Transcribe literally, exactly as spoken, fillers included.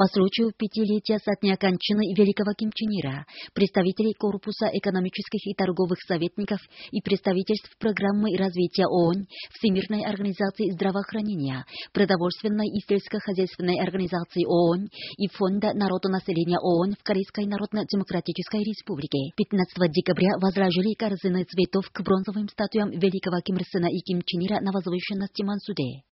По случаю пятилетия со дня кончины великого Ким Чен Ира, представители Корпуса экономических и торговых советников и представительств программы развития ООН, Всемирной организации здравоохранения, Продовольственной и сельскохозяйственной организации ООН и Фонда народонаселения ООН в Корейской Народно-Демократической Республике пятнадцатого декабря возложили корзины цветов к бронзовым статуям великого Ким Ир Сена и Ким Чен Ира на возвышенности Мансуде.